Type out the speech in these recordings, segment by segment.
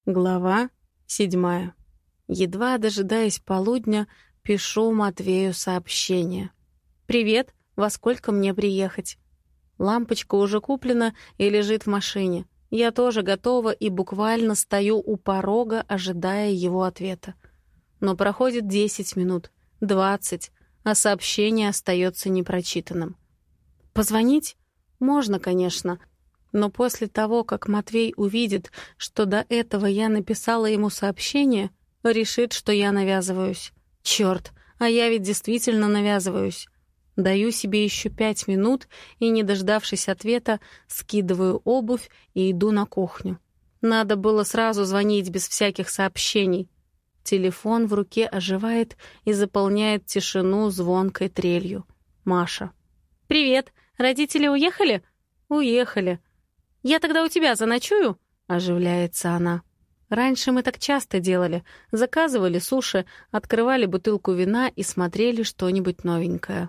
Глава 7. Едва дожидаясь полудня, пишу Матвею сообщение. «Привет, во сколько мне приехать?» Лампочка уже куплена и лежит в машине. Я тоже готова и буквально стою у порога, ожидая его ответа. Но проходит 10 минут, 20, а сообщение остается непрочитанным. Позвонить? Можно, конечно. Но после того, как Матвей увидит, что до этого я написала ему сообщение, решит, что я навязываюсь. Чёрт, а я ведь действительно навязываюсь. Даю себе еще 5 минут и, не дождавшись ответа, скидываю обувь и иду на кухню. Надо было сразу звонить без всяких сообщений. Телефон в руке оживает и заполняет тишину звонкой трелью. Маша. «Привет, родители уехали?» «Уехали». «Я тогда у тебя заночую?» — оживляется она. Раньше мы так часто делали. Заказывали суши, открывали бутылку вина и смотрели что-нибудь новенькое.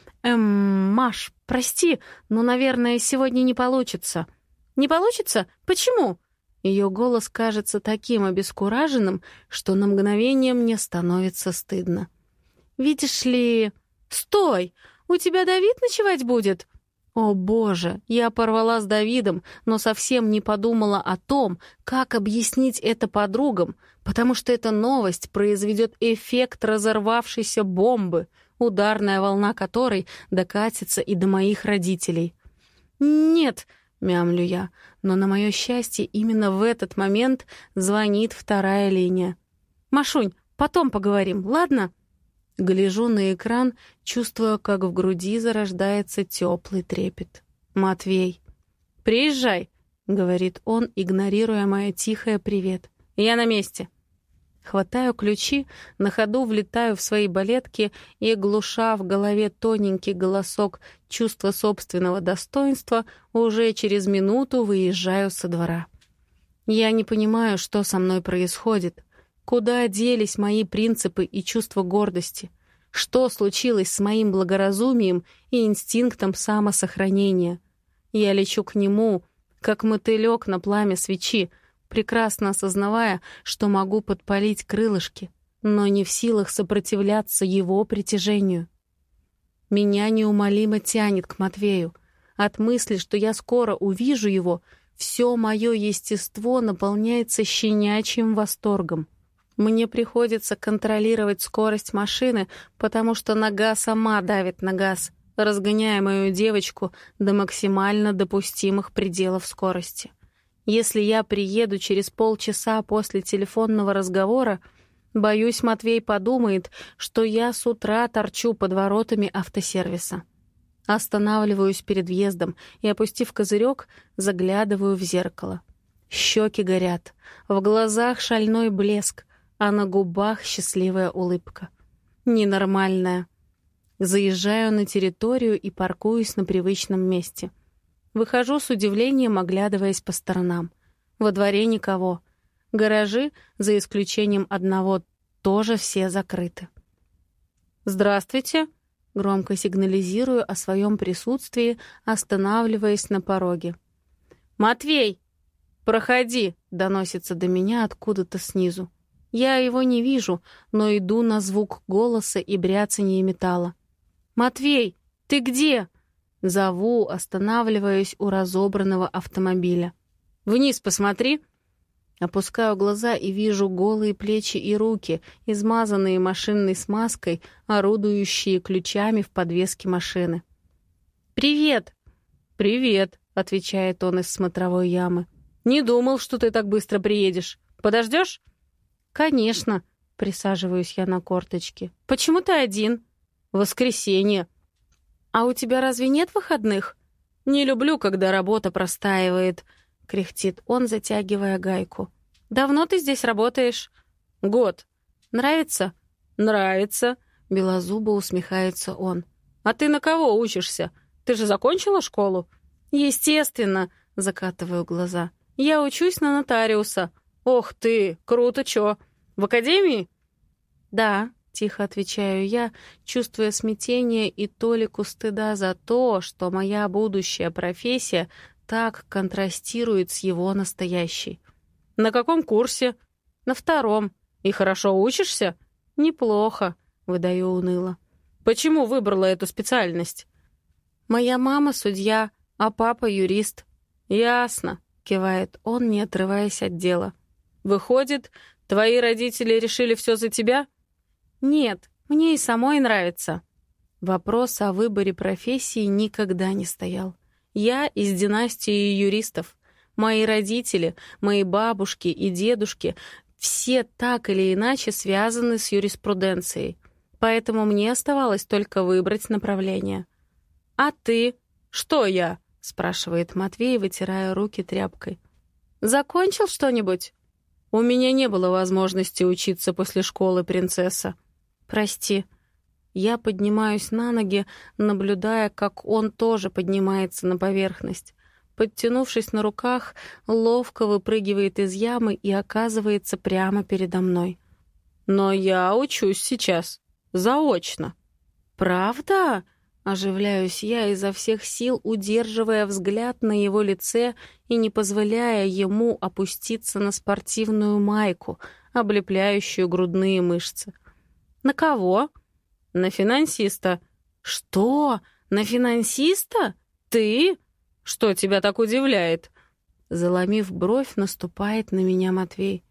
Маш, прости, но, наверное, сегодня не получится». «Не получится? Почему?» Ее голос кажется таким обескураженным, что на мгновение мне становится стыдно. «Видишь ли...» «Стой! У тебя Давид ночевать будет?» О, боже, я порвала с Давидом, но совсем не подумала о том, как объяснить это подругам, потому что эта новость произведет эффект разорвавшейся бомбы, ударная волна которой докатится и до моих родителей. «Нет», — мямлю я, но на мое счастье именно в этот момент звонит вторая линия. «Машунь, потом поговорим, ладно?» Гляжу на экран, чувствуя, как в груди зарождается теплый трепет. «Матвей». «Приезжай», — говорит он, игнорируя мое тихое «привет». «Я на месте». Хватаю ключи, на ходу влетаю в свои балетки и, глуша в голове тоненький голосок чувства собственного достоинства, уже через минуту выезжаю со двора. Я не понимаю, что со мной происходит. Куда делись мои принципы и чувство гордости? Что случилось с моим благоразумием и инстинктом самосохранения? Я лечу к нему, как мотылёк на пламя свечи, прекрасно осознавая, что могу подпалить крылышки, но не в силах сопротивляться его притяжению. Меня неумолимо тянет к Матвею. От мысли, что я скоро увижу его, все мое естество наполняется щенячьим восторгом. Мне приходится контролировать скорость машины, потому что нога сама давит на газ, разгоняя мою девочку до максимально допустимых пределов скорости. Если я приеду через полчаса после телефонного разговора, боюсь, Матвей подумает, что я с утра торчу под воротами автосервиса. Останавливаюсь перед въездом и, опустив козырек, заглядываю в зеркало. Щеки горят, в глазах шальной блеск, а на губах счастливая улыбка. Ненормальная. Заезжаю на территорию и паркуюсь на привычном месте. Выхожу с удивлением, оглядываясь по сторонам. Во дворе никого. Гаражи, за исключением одного, тоже все закрыты. «Здравствуйте!» — громко сигнализирую о своем присутствии, останавливаясь на пороге. «Матвей! Проходи!» — доносится до меня откуда-то снизу. Я его не вижу, но иду на звук голоса и бряцанье металла. «Матвей, ты где?» Зову, останавливаясь у разобранного автомобиля. «Вниз посмотри!» Опускаю глаза и вижу голые плечи и руки, измазанные машинной смазкой, орудующие ключами в подвеске машины. «Привет!» «Привет!» — отвечает он из смотровой ямы. «Не думал, что ты так быстро приедешь. Подождешь?» «Конечно», — присаживаюсь я на корточки. «Почему ты один?» «Воскресенье». «А у тебя разве нет выходных?» «Не люблю, когда работа простаивает», — кряхтит он, затягивая гайку. «Давно ты здесь работаешь?» «Год». «Нравится?» «Нравится», — белозубо усмехается он. «А ты на кого учишься? Ты же закончила школу?» «Естественно», — закатываю глаза. «Я учусь на нотариуса». «Ох ты, круто, чё? В академии?» «Да», — тихо отвечаю я, чувствуя смятение и толику стыда за то, что моя будущая профессия так контрастирует с его настоящей. «На каком курсе?» «На втором. И хорошо учишься?» «Неплохо», — выдаю уныло. «Почему выбрала эту специальность?» «Моя мама судья, а папа юрист». «Ясно», — кивает он, не отрываясь от дела. «Выходит, твои родители решили все за тебя?» «Нет, мне и самой нравится». Вопрос о выборе профессии никогда не стоял. Я из династии юристов. Мои родители, мои бабушки и дедушки все так или иначе связаны с юриспруденцией. Поэтому мне оставалось только выбрать направление. «А ты?» «Что я?» — спрашивает Матвей, вытирая руки тряпкой. «Закончил что-нибудь?» «У меня не было возможности учиться после школы, принцесса». «Прости». Я поднимаюсь на ноги, наблюдая, как он тоже поднимается на поверхность. Подтянувшись на руках, ловко выпрыгивает из ямы и оказывается прямо передо мной. «Но я учусь сейчас. Заочно». «Правда?» — оживляюсь я изо всех сил, удерживая взгляд на его лице и не позволяя ему опуститься на спортивную майку, облепляющую грудные мышцы. «На кого?» «На финансиста». «Что? На финансиста? Ты? Что тебя так удивляет?» Заломив бровь, наступает на меня Матвей.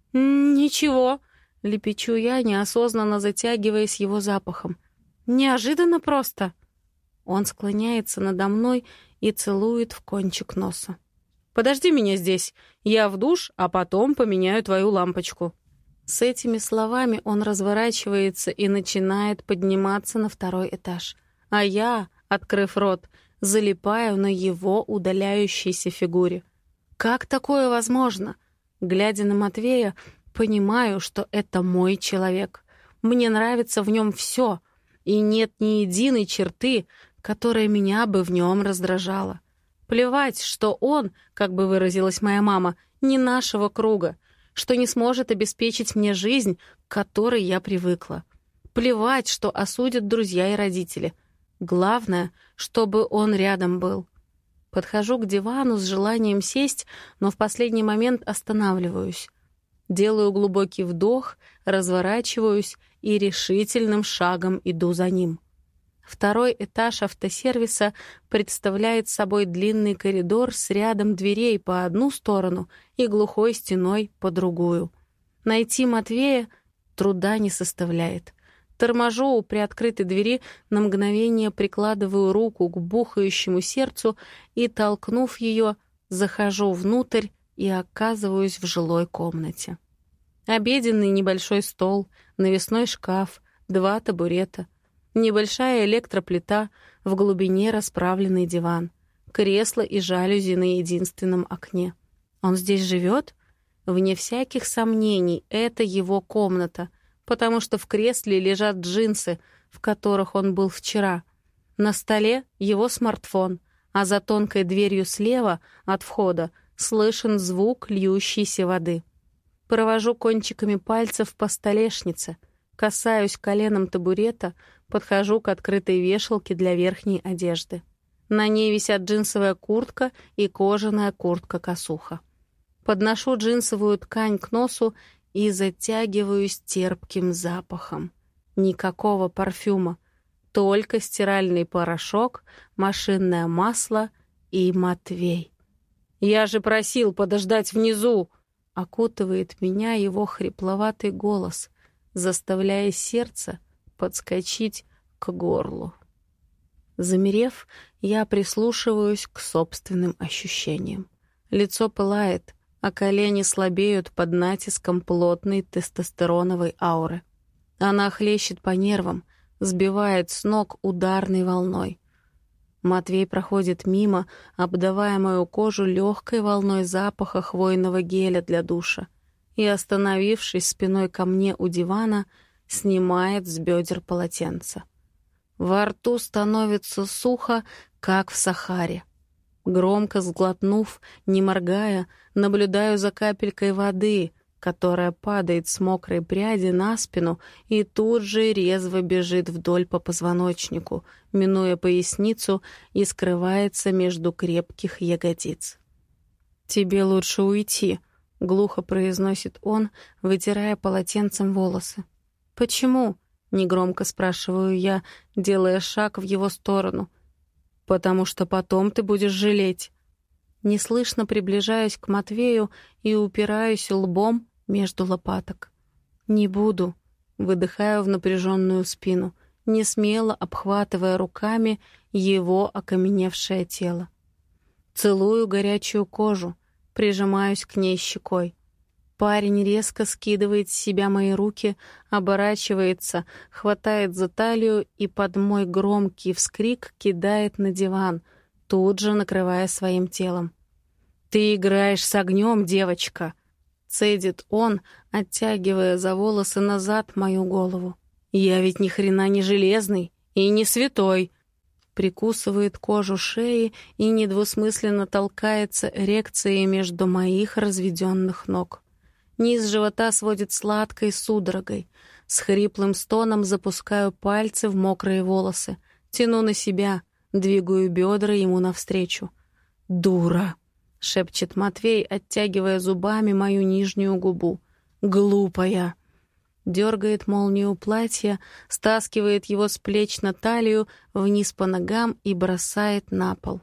«Ничего», — лепечу я, неосознанно затягиваясь его запахом. «Неожиданно просто». Он склоняется надо мной и целует в кончик носа. «Подожди меня здесь. Я в душ, а потом поменяю твою лампочку». С этими словами он разворачивается и начинает подниматься на второй этаж. А я, открыв рот, залипаю на его удаляющейся фигуре. Как такое возможно? Глядя на Матвея, понимаю, что это мой человек. Мне нравится в нем все, и нет ни единой черты, которая меня бы в нем раздражала. Плевать, что он, как бы выразилась моя мама, не нашего круга, что не сможет обеспечить мне жизнь, к которой я привыкла. Плевать, что осудят друзья и родители. Главное, чтобы он рядом был. Подхожу к дивану с желанием сесть, но в последний момент останавливаюсь. Делаю глубокий вдох, разворачиваюсь и решительным шагом иду за ним. Второй этаж автосервиса представляет собой длинный коридор с рядом дверей по одну сторону и глухой стеной по другую. Найти Матвея труда не составляет. Торможу у приоткрытой двери, на мгновение прикладываю руку к бухающему сердцу и, толкнув ее, захожу внутрь и оказываюсь в жилой комнате. Обеденный небольшой стол, навесной шкаф, 2 табурета, небольшая электроплита, в глубине расправленный диван, кресло и жалюзи на единственном окне. Он здесь живет? Вне всяких сомнений, это его комната, потому что в кресле лежат джинсы, в которых он был вчера. На столе его смартфон, а за тонкой дверью слева от входа слышен звук льющейся воды. Провожу кончиками пальцев по столешнице, касаюсь коленом табурета, подхожу к открытой вешалке для верхней одежды. На ней висят джинсовая куртка и кожаная куртка-косуха. Подношу джинсовую ткань к носу и затягиваюсь терпким запахом. Никакого парфюма, только стиральный порошок, машинное масло и Матвей. «Я же просил подождать внизу!» Окутывает меня его хрипловатый голос, заставляя сердце подскочить к горлу. Замерев, я прислушиваюсь к собственным ощущениям. Лицо пылает, а колени слабеют под натиском плотной тестостероновой ауры. Она хлещет по нервам, сбивает с ног ударной волной. Матвей проходит мимо, обдавая мою кожу легкой волной запаха хвойного геля для душа, и, остановившись спиной ко мне у дивана, снимает с бедер полотенце. Во рту становится сухо, как в Сахаре. Громко сглотнув, не моргая, наблюдаю за капелькой воды, которая падает с мокрой пряди на спину и тут же резво бежит вдоль по позвоночнику, минуя поясницу и скрывается между крепких ягодиц. «Тебе лучше уйти», — глухо произносит он, вытирая полотенцем волосы. «Почему?» — негромко спрашиваю я, делая шаг в его сторону. «Потому что потом ты будешь жалеть». Неслышно приближаюсь к Матвею и упираюсь лбом между лопаток. «Не буду», — выдыхаю в напряженную спину, несмело обхватывая руками его окаменевшее тело. Целую горячую кожу, прижимаюсь к ней щекой. Парень резко скидывает с себя мои руки, оборачивается, хватает за талию и под мой громкий вскрик кидает на диван, тут же накрывая своим телом. «Ты играешь с огнем, девочка!» — цедит он, оттягивая за волосы назад мою голову. «Я ведь ни хрена не железный и не святой!» Прикусывает кожу шеи и недвусмысленно толкается эрекцией между моих разведенных ног. Низ живота сводит сладкой судорогой. С хриплым стоном запускаю пальцы в мокрые волосы. Тяну на себя, двигаю бедра ему навстречу. «Дура!» — шепчет Матвей, оттягивая зубами мою нижнюю губу. «Глупая!» Дергает молнию платья, стаскивает его с плеч на талию, вниз по ногам и бросает на пол.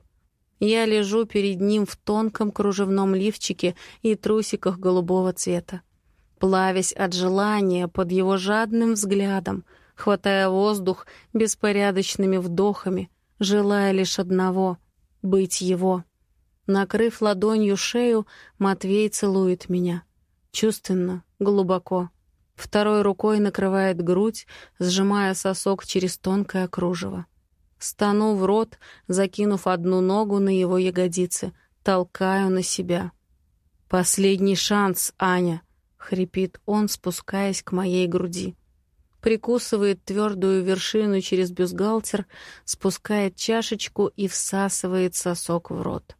Я лежу перед ним в тонком кружевном лифчике и трусиках голубого цвета. Плавясь от желания под его жадным взглядом, хватая воздух беспорядочными вдохами, желая лишь одного — быть его. Накрыв ладонью шею, Матвей целует меня. Чувственно, глубоко. Второй рукой накрывает грудь, сжимая сосок через тонкое кружево. Стану в рот, закинув одну ногу на его ягодицы, толкаю на себя. «Последний шанс, Аня!» — хрипит он, спускаясь к моей груди. Прикусывает твердую вершину через бюстгальтер, спускает чашечку и всасывает сосок в рот.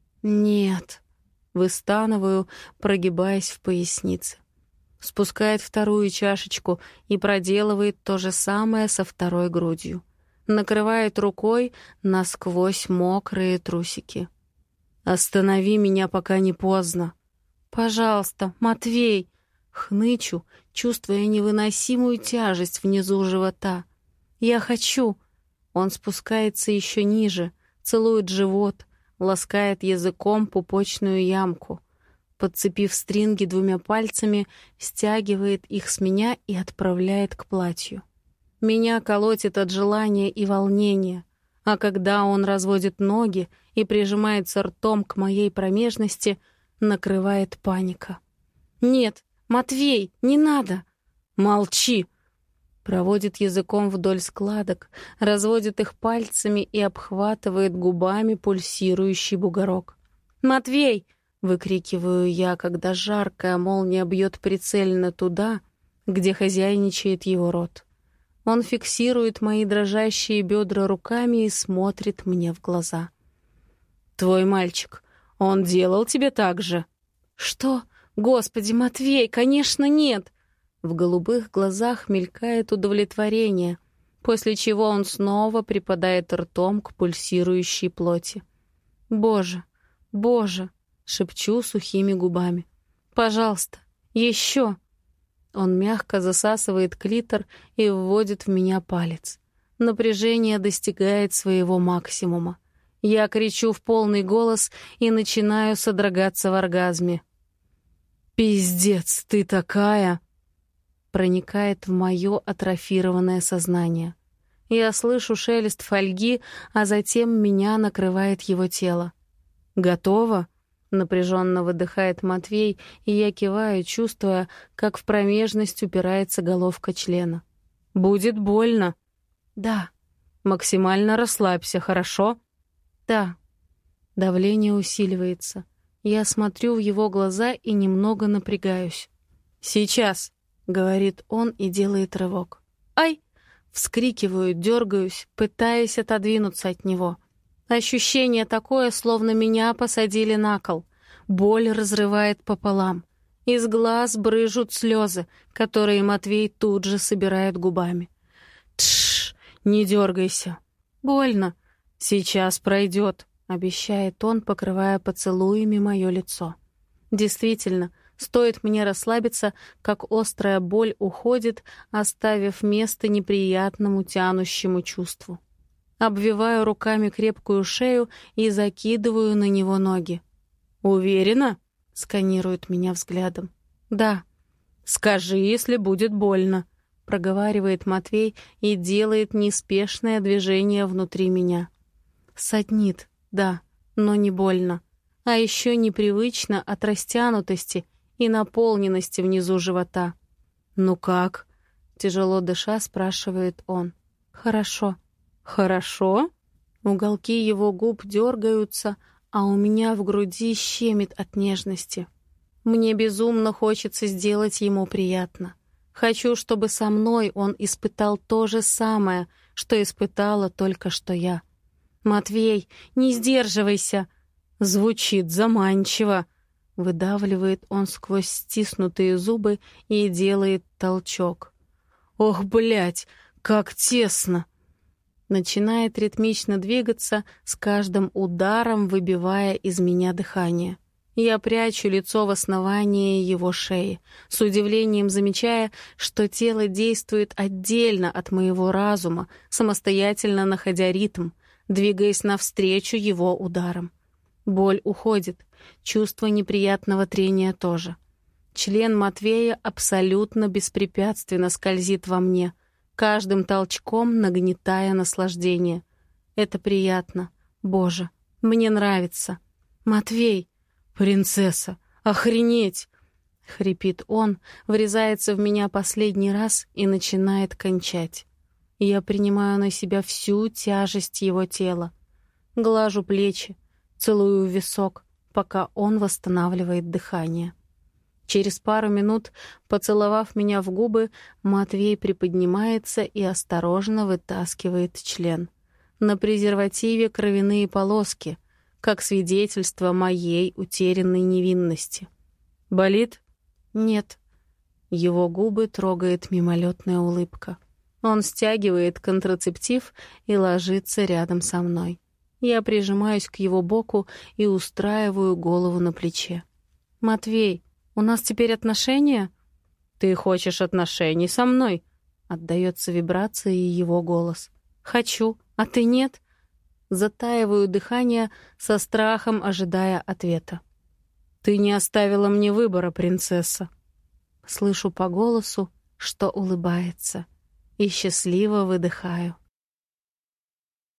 «Нет!» — выстанываю, прогибаясь в пояснице. Спускает вторую чашечку и проделывает то же самое со второй грудью. Накрывает рукой насквозь мокрые трусики. «Останови меня, пока не поздно». «Пожалуйста, Матвей!» Хнычу, чувствуя невыносимую тяжесть внизу живота. «Я хочу!» Он спускается еще ниже, целует живот, ласкает языком пупочную ямку. Подцепив стринги двумя пальцами, стягивает их с меня и отправляет к платью. Меня колотит от желания и волнения, а когда он разводит ноги и прижимается ртом к моей промежности, накрывает паника. «Нет, Матвей, не надо!» «Молчи!» Проводит языком вдоль складок, разводит их пальцами и обхватывает губами пульсирующий бугорок. «Матвей!» — выкрикиваю я, когда жаркая молния бьет прицельно туда, где хозяйничает его рот. Он фиксирует мои дрожащие бедра руками и смотрит мне в глаза. «Твой мальчик, он делал тебе так же?» «Что? Господи, Матвей, конечно, нет!» В голубых глазах мелькает удовлетворение, после чего он снова припадает ртом к пульсирующей плоти. «Боже, Боже!» — шепчу сухими губами. «Пожалуйста, еще!» Он мягко засасывает клитор и вводит в меня палец. Напряжение достигает своего максимума. Я кричу в полный голос и начинаю содрогаться в оргазме. «Пиздец, ты такая!» Проникает в мое атрофированное сознание. Я слышу шелест фольги, а затем меня накрывает его тело. «Готово?» — напряженно выдыхает Матвей, и я киваю, чувствуя, как в промежность упирается головка члена. «Будет больно?» «Да». «Максимально расслабься, хорошо?» «Да». Давление усиливается. Я смотрю в его глаза и немного напрягаюсь. «Сейчас», — говорит он и делает рывок. «Ай!» — вскрикиваю, дергаюсь, пытаясь отодвинуться от него. Ощущение такое, словно меня посадили на кол. Боль разрывает пополам. Из глаз брызжут слезы, которые Матвей тут же собирает губами. «Тш, не дергайся. Больно. Сейчас пройдет», — обещает он, покрывая поцелуями мое лицо. Действительно, стоит мне расслабиться, как острая боль уходит, оставив место неприятному тянущему чувству. Обвиваю руками крепкую шею и закидываю на него ноги. «Уверена?» — сканирует меня взглядом. «Да». «Скажи, если будет больно», — проговаривает Матвей и делает неспешное движение внутри меня. Саднит, да, но не больно. А еще непривычно от растянутости и наполненности внизу живота. «Ну как?» — тяжело дыша спрашивает он. «Хорошо». «Хорошо?» Уголки его губ дергаются, а у меня в груди щемит от нежности. Мне безумно хочется сделать ему приятно. Хочу, чтобы со мной он испытал то же самое, что испытала только что я. «Матвей, не сдерживайся!» Звучит заманчиво. Выдавливает он сквозь стиснутые зубы и делает толчок. «Ох, блядь, как тесно!» Начинает ритмично двигаться, с каждым ударом выбивая из меня дыхание. Я прячу лицо в основании его шеи, с удивлением замечая, что тело действует отдельно от моего разума, самостоятельно находя ритм, двигаясь навстречу его ударам. Боль уходит, чувство неприятного трения тоже. Член Матвея абсолютно беспрепятственно скользит во мне, каждым толчком нагнетая наслаждение. Это приятно. Боже, мне нравится. «Матвей!» «Принцесса! Охренеть!» — хрипит он, врезается в меня последний раз и начинает кончать. Я принимаю на себя всю тяжесть его тела. Глажу плечи, целую в висок, пока он восстанавливает дыхание. Через пару минут, поцеловав меня в губы, Матвей приподнимается и осторожно вытаскивает член. На презервативе кровяные полоски, как свидетельство моей утерянной невинности. «Болит?» «Нет». Его губы трогает мимолетная улыбка. Он стягивает контрацептив и ложится рядом со мной. Я прижимаюсь к его боку и устраиваю голову на плече. «Матвей, у нас теперь отношения?» «Ты хочешь отношений со мной?» Отдается вибрацией его голос. «Хочу, а ты нет?» Затаиваю дыхание, со страхом ожидая ответа. «Ты не оставила мне выбора, принцесса». Слышу по голосу, что улыбается, и счастливо выдыхаю.